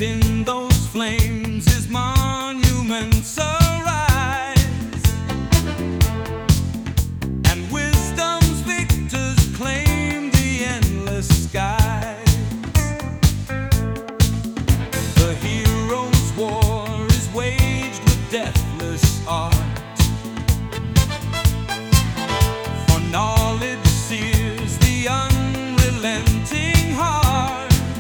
in those flames his monuments arise, and wisdom's victors claim the endless skies. The hero's war is waged with deathless art, for knowledge sears the unrelenting heart.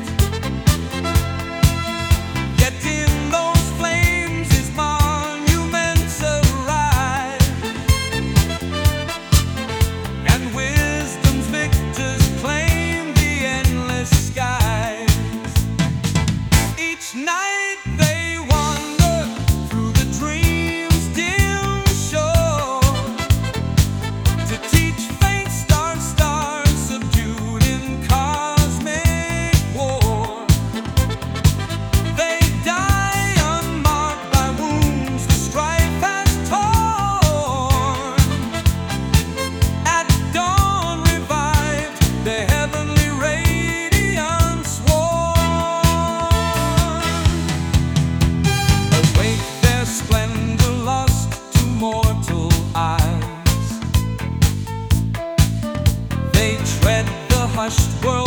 Night they wander through the dream's dim shore, to teach faint stars subdued in cosmic war. They die unmarked by wounds the strife has torn. At dawn revived, their heavenly radiance worn. Splendor lost to mortal eyes, they tread the hushed world